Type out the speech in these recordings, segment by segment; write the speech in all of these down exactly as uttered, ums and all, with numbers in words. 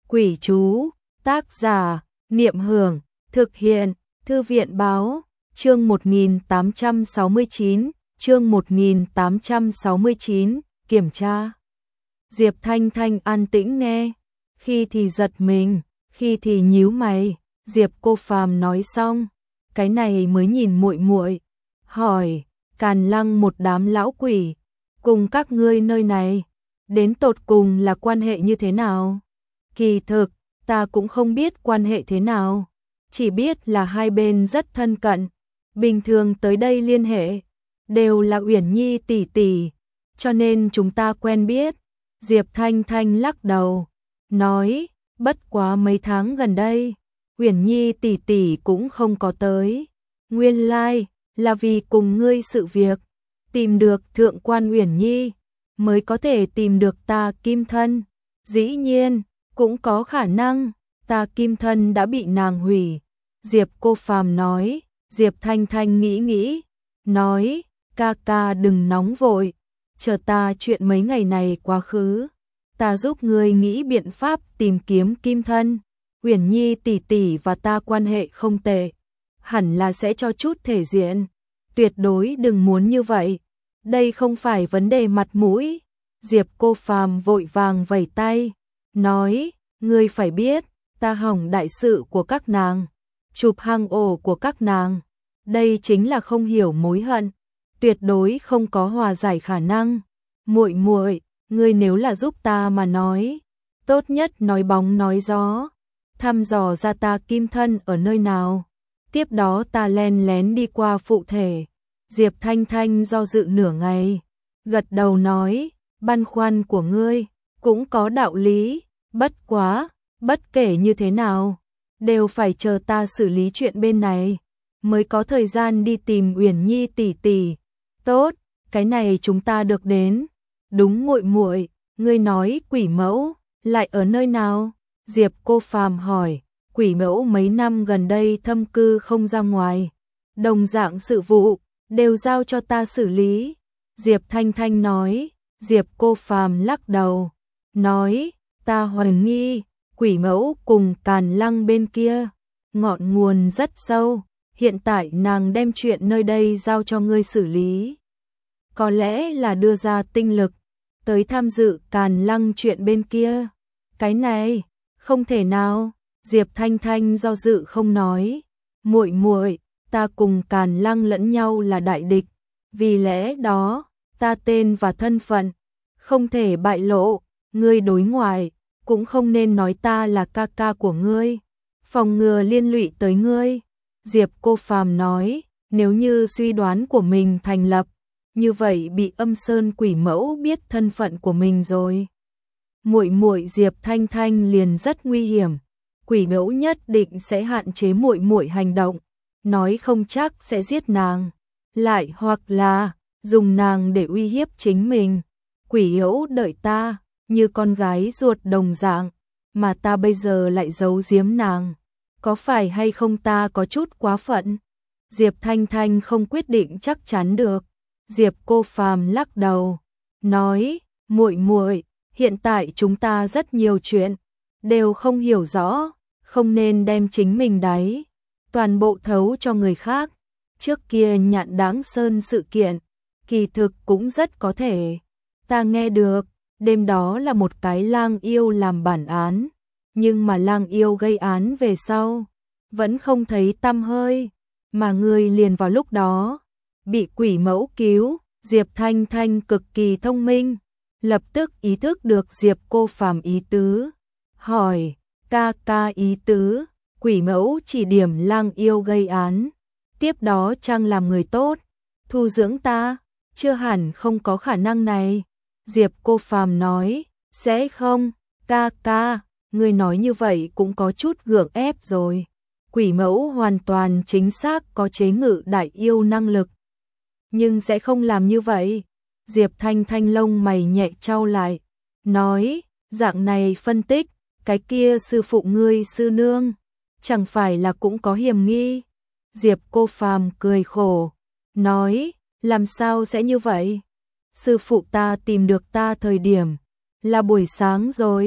Quỷ chú, tác giả, Niệm Hưởng, thực hiện, Thư viện báo, chương một nghìn tám trăm sáu mươi chín, chương một nghìn tám trăm sáu mươi chín, kiểm tra. Diệp Thanh Thanh an tĩnh nghe, khi thì giật mình, khi thì nhíu mày. Diệp Cô Phàm nói xong, cái này mới nhìn muội muội, hỏi, Càn Lăng một đám lão quỷ, cùng các ngươi nơi này, đến tột cùng là quan hệ như thế nào? Kỳ thực, ta cũng không biết quan hệ thế nào, chỉ biết là hai bên rất thân cận, bình thường tới đây liên hệ, đều là Uyển Nhi tỷ tỷ, cho nên chúng ta quen biết. Diệp Thanh Thanh lắc đầu, nói, bất quá mấy tháng gần đây, Uyển Nhi tỷ tỷ cũng không có tới. Nguyên lai, là vì cùng ngươi sự việc, tìm được thượng quan Uyển Nhi, mới có thể tìm được ta kim thân. Dĩ nhiên, cũng có khả năng, ta kim thân đã bị nàng hủy. Diệp Cô Phàm nói. Diệp Thanh Thanh nghĩ nghĩ, nói, ca ca đừng nóng vội, chờ ta chuyện mấy ngày này quá khứ, ta giúp ngươi nghĩ biện pháp tìm kiếm kim thân. Uyển Nhi tỷ tỷ và ta quan hệ không tệ, hẳn là sẽ cho chút thể diện, tuyệt đối đừng muốn như vậy, đây không phải vấn đề mặt mũi. Diệp Cô Phàm vội vàng vẩy tay, nói, ngươi phải biết, ta hỏng đại sự của các nàng, chụp hang ổ của các nàng, đây chính là không hiểu mối hận, tuyệt đối không có hòa giải khả năng. Muội muội, ngươi nếu là giúp ta mà nói, tốt nhất nói bóng nói gió, thăm dò ra ta kim thân ở nơi nào, tiếp đó ta len lén đi qua phụ thể. Diệp Thanh Thanh do dự nửa ngày, gật đầu nói, băn khoăn của ngươi cũng có đạo lý, bất quá, bất kể như thế nào, đều phải chờ ta xử lý chuyện bên này, mới có thời gian đi tìm Uyển Nhi tỷ tỷ. Tốt, cái này chúng ta được đến. Đúng muội muội, ngươi nói quỷ mẫu lại ở nơi nào? Diệp Cô Phàm hỏi. Quỷ mẫu mấy năm gần đây thâm cư không ra ngoài, đồng dạng sự vụ đều giao cho ta xử lý. Diệp Thanh Thanh nói. Diệp Cô Phàm lắc đầu, nói, ta hoài nghi quỷ mẫu cùng Càn Lăng bên kia ngọn nguồn rất sâu, hiện tại nàng đem chuyện nơi đây giao cho ngươi xử lý, có lẽ là đưa ra tinh lực tới tham dự Càn Lăng chuyện bên kia. Cái này không thể nào. Diệp Thanh Thanh do dự không nói, muội muội, ta cùng Càn Lăng lẫn nhau là đại địch, vì lẽ đó ta tên và thân phận không thể bại lộ, ngươi đối ngoại cũng không nên nói ta là ca ca của ngươi, phòng ngừa liên lụy tới ngươi. Diệp Cô Phàm nói, nếu như suy đoán của mình thành lập, như vậy bị Âm Sơn quỷ mẫu biết thân phận của mình rồi, muội muội Diệp Thanh Thanh liền rất nguy hiểm, quỷ mẫu nhất định sẽ hạn chế muội muội hành động, nói không chắc sẽ giết nàng, lại hoặc là dùng nàng để uy hiếp chính mình. Quỷ mẫu đợi ta như con gái ruột đồng dạng, mà ta bây giờ lại giấu giếm nàng, có phải hay không ta có chút quá phận? Diệp Thanh Thanh không quyết định chắc chắn được. Diệp Cô Phàm lắc đầu, nói, muội muội, hiện tại chúng ta rất nhiều chuyện đều không hiểu rõ, không nên đem chính mình đáy toàn bộ thấu cho người khác. Trước kia Nhạn Đáng Sơn sự kiện, kỳ thực cũng rất có thể ta nghe được, đêm đó là một cái lang yêu làm bản án, nhưng mà lang yêu gây án về sau vẫn không thấy tăm hơi, mà người liền vào lúc đó bị quỷ mẫu cứu. Diệp Thanh Thanh cực kỳ thông minh, lập tức ý thức được Diệp Cô Phàm ý tứ, hỏi, ca ca ý tứ, quỷ mẫu chỉ điểm lang yêu gây án, tiếp đó chăng làm người tốt, thu dưỡng ta? Chưa hẳn không có khả năng này. Diệp Cô Phàm nói, sẽ không, ca ca, người nói như vậy cũng có chút gượng ép rồi. Quỷ mẫu hoàn toàn chính xác có chế ngự đại yêu năng lực, nhưng sẽ không làm như vậy. Diệp Thanh Thanh lông mày nhẹ chau lại, nói, dạng này phân tích, cái kia sư phụ ngươi sư nương, chẳng phải là cũng có hiểm nghi? Diệp Cô Phàm cười khổ, nói, làm sao sẽ như vậy? Sư phụ ta tìm được ta thời điểm là buổi sáng rồi,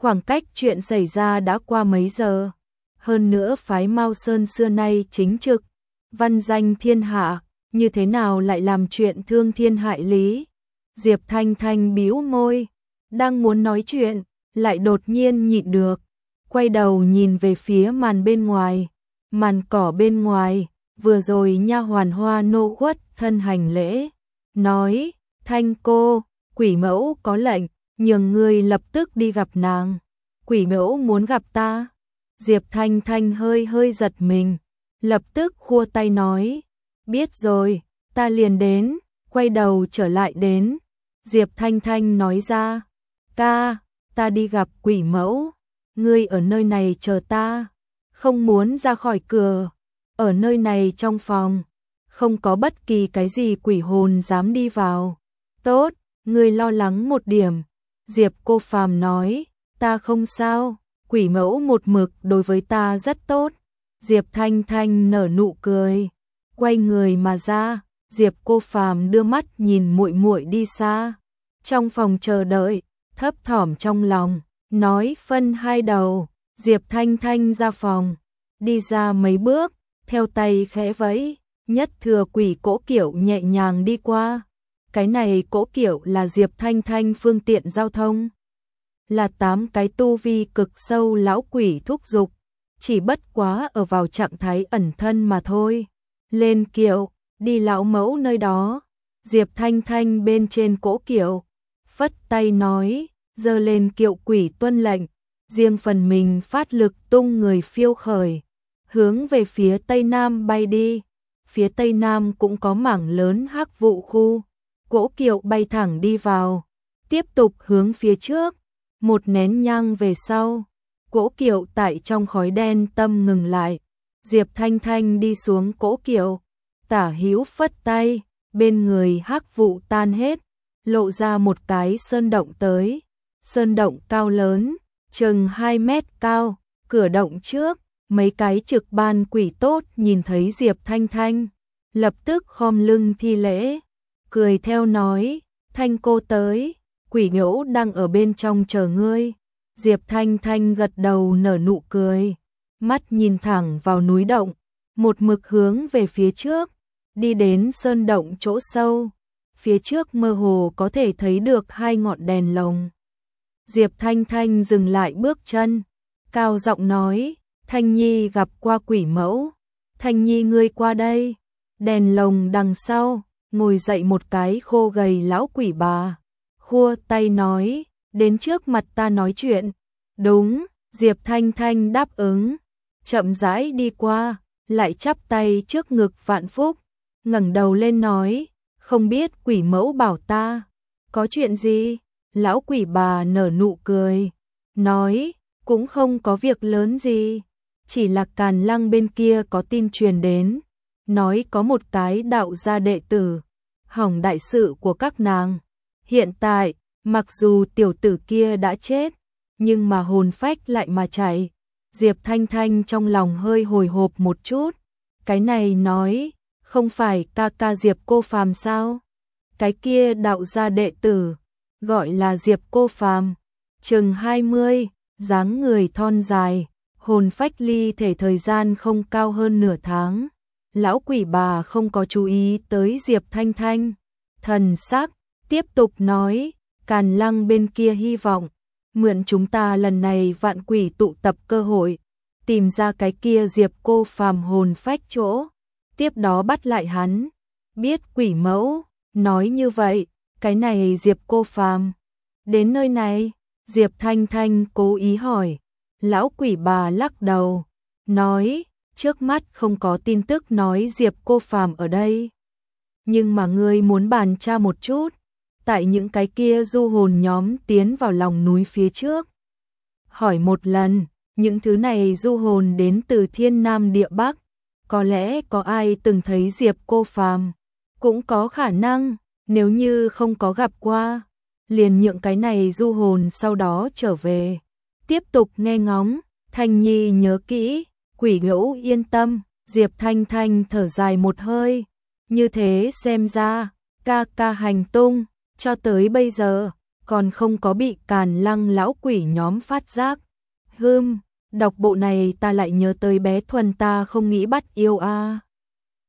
Khoảng cách chuyện xảy ra đã qua mấy giờ. Hơn nữa phái Mao Sơn xưa nay chính trực, văn danh thiên hạ, như thế nào lại làm chuyện thương thiên hại lý. Diệp Thanh Thanh bĩu môi, đang muốn nói chuyện, lại đột nhiên nhịn được, quay đầu nhìn về phía màn bên ngoài, màn cỏ bên ngoài, vừa rồi nha hoàn Hoa nô khuất thân hành lễ, nói, Thanh cô, quỷ mẫu có lệnh, nhường người lập tức đi gặp nàng. Quỷ mẫu muốn gặp ta. Diệp Thanh Thanh hơi hơi giật mình, lập tức khua tay nói, biết rồi, ta liền đến, quay đầu trở lại đến. Diệp Thanh Thanh nói ra, ca, ta đi gặp quỷ mẫu, ngươi ở nơi này chờ ta, không muốn ra khỏi cửa, ở nơi này trong phòng, không có bất kỳ cái gì quỷ hồn dám đi vào. Tốt, ngươi lo lắng một điểm. Diệp Cô Phàm nói, ta không sao, quỷ mẫu một mực đối với ta rất tốt. Diệp Thanh Thanh nở nụ cười, quay người mà ra. Diệp Cô Phàm đưa mắt nhìn muội muội đi xa. Trong phòng chờ đợi, thấp thỏm trong lòng, nói phân hai đầu. Diệp Thanh Thanh ra phòng, đi ra mấy bước, theo tay khẽ vẫy, nhất thừa quỷ cỗ kiệu nhẹ nhàng đi qua. Cái này cỗ kiệu là Diệp Thanh Thanh phương tiện giao thông. Là tám cái tu vi cực sâu lão quỷ thúc giục, chỉ bất quá ở vào trạng thái ẩn thân mà thôi. Lên kiệu, đi lão mẫu nơi đó. Diệp Thanh Thanh bên trên cỗ kiệu, phất tay nói, giơ lên kiệu quỷ tuân lệnh, riêng phần mình phát lực tung người phiêu khởi, hướng về phía tây nam bay đi. Phía tây nam cũng có mảng lớn hắc vụ khu, cỗ kiệu bay thẳng đi vào, tiếp tục hướng phía trước, một nén nhang về sau, cỗ kiệu tại trong khói đen tâm ngừng lại. Diệp Thanh Thanh đi xuống cỗ kiệu, tả hữu phất tay, bên người hắc vụ tan hết, lộ ra một cái sơn động tới. Sơn động cao lớn, chừng hai mét cao, cửa động trước, mấy cái trực ban quỷ tốt nhìn thấy Diệp Thanh Thanh, lập tức khom lưng thi lễ, cười theo nói, Thanh cô tới, quỷ ngẫu đang ở bên trong chờ ngươi. Diệp Thanh Thanh gật đầu nở nụ cười, mắt nhìn thẳng vào núi động, một mực hướng về phía trước, đi đến sơn động chỗ sâu, phía trước mơ hồ có thể thấy được hai ngọn đèn lồng. Diệp Thanh Thanh dừng lại bước chân, cao giọng nói, Thanh Nhi gặp qua quỷ mẫu, Thanh Nhi ngươi qua đây. Đèn lồng đằng sau, ngồi dậy một cái khô gầy lão quỷ bà, khua tay nói, đến trước mặt ta nói chuyện. Đúng, Diệp Thanh Thanh đáp ứng, chậm rãi đi qua, lại chắp tay trước ngực vạn phúc, ngẩng đầu lên nói, không biết quỷ mẫu bảo ta, có chuyện gì? Lão quỷ bà nở nụ cười, nói, cũng không có việc lớn gì, chỉ là Càn Lăng bên kia có tin truyền đến, nói có một cái đạo gia đệ tử, hỏng đại sự của các nàng. Hiện tại, mặc dù tiểu tử kia đã chết, nhưng mà hồn phách lại mà chạy. Diệp Thanh Thanh trong lòng hơi hồi hộp một chút, cái này nói, không phải ca ca Diệp Cô Phàm sao? Cái kia đạo gia đệ tử, gọi là Diệp Cô Phàm, chừng hai mươi, dáng người thon dài, hồn phách ly thể thời gian không cao hơn nửa tháng. Lão quỷ bà không có chú ý tới Diệp Thanh Thanh, thần sắc, tiếp tục nói, Càn Lăng bên kia hy vọng, mượn chúng ta lần này vạn quỷ tụ tập cơ hội, tìm ra cái kia Diệp Cô Phàm hồn phách chỗ, tiếp đó bắt lại hắn. Biết quỷ mẫu, nói như vậy, cái này Diệp Cô Phàm đến nơi này. Diệp Thanh Thanh cố ý hỏi, lão quỷ bà lắc đầu, nói, trước mắt không có tin tức nói Diệp Cô Phàm ở đây. Nhưng mà ngươi muốn bàn tra một chút, tại những cái kia du hồn nhóm tiến vào lòng núi phía trước. Hỏi một lần, những thứ này du hồn đến từ thiên nam địa bắc, có lẽ có ai từng thấy Diệp Cô Phàm, cũng có khả năng, nếu như không có gặp qua, liền nhượng cái này du hồn sau đó trở về, tiếp tục nghe ngóng. Thanh Nhi nhớ kỹ, quỷ ngẫu yên tâm. Diệp Thanh Thanh thở dài một hơi, như thế xem ra, ca ca hành tung, cho tới bây giờ, còn không có bị Càn Lăng lão quỷ nhóm phát giác. Hừm, đọc bộ này ta lại nhớ tới bé Thuần ta không nghĩ bắt yêu a.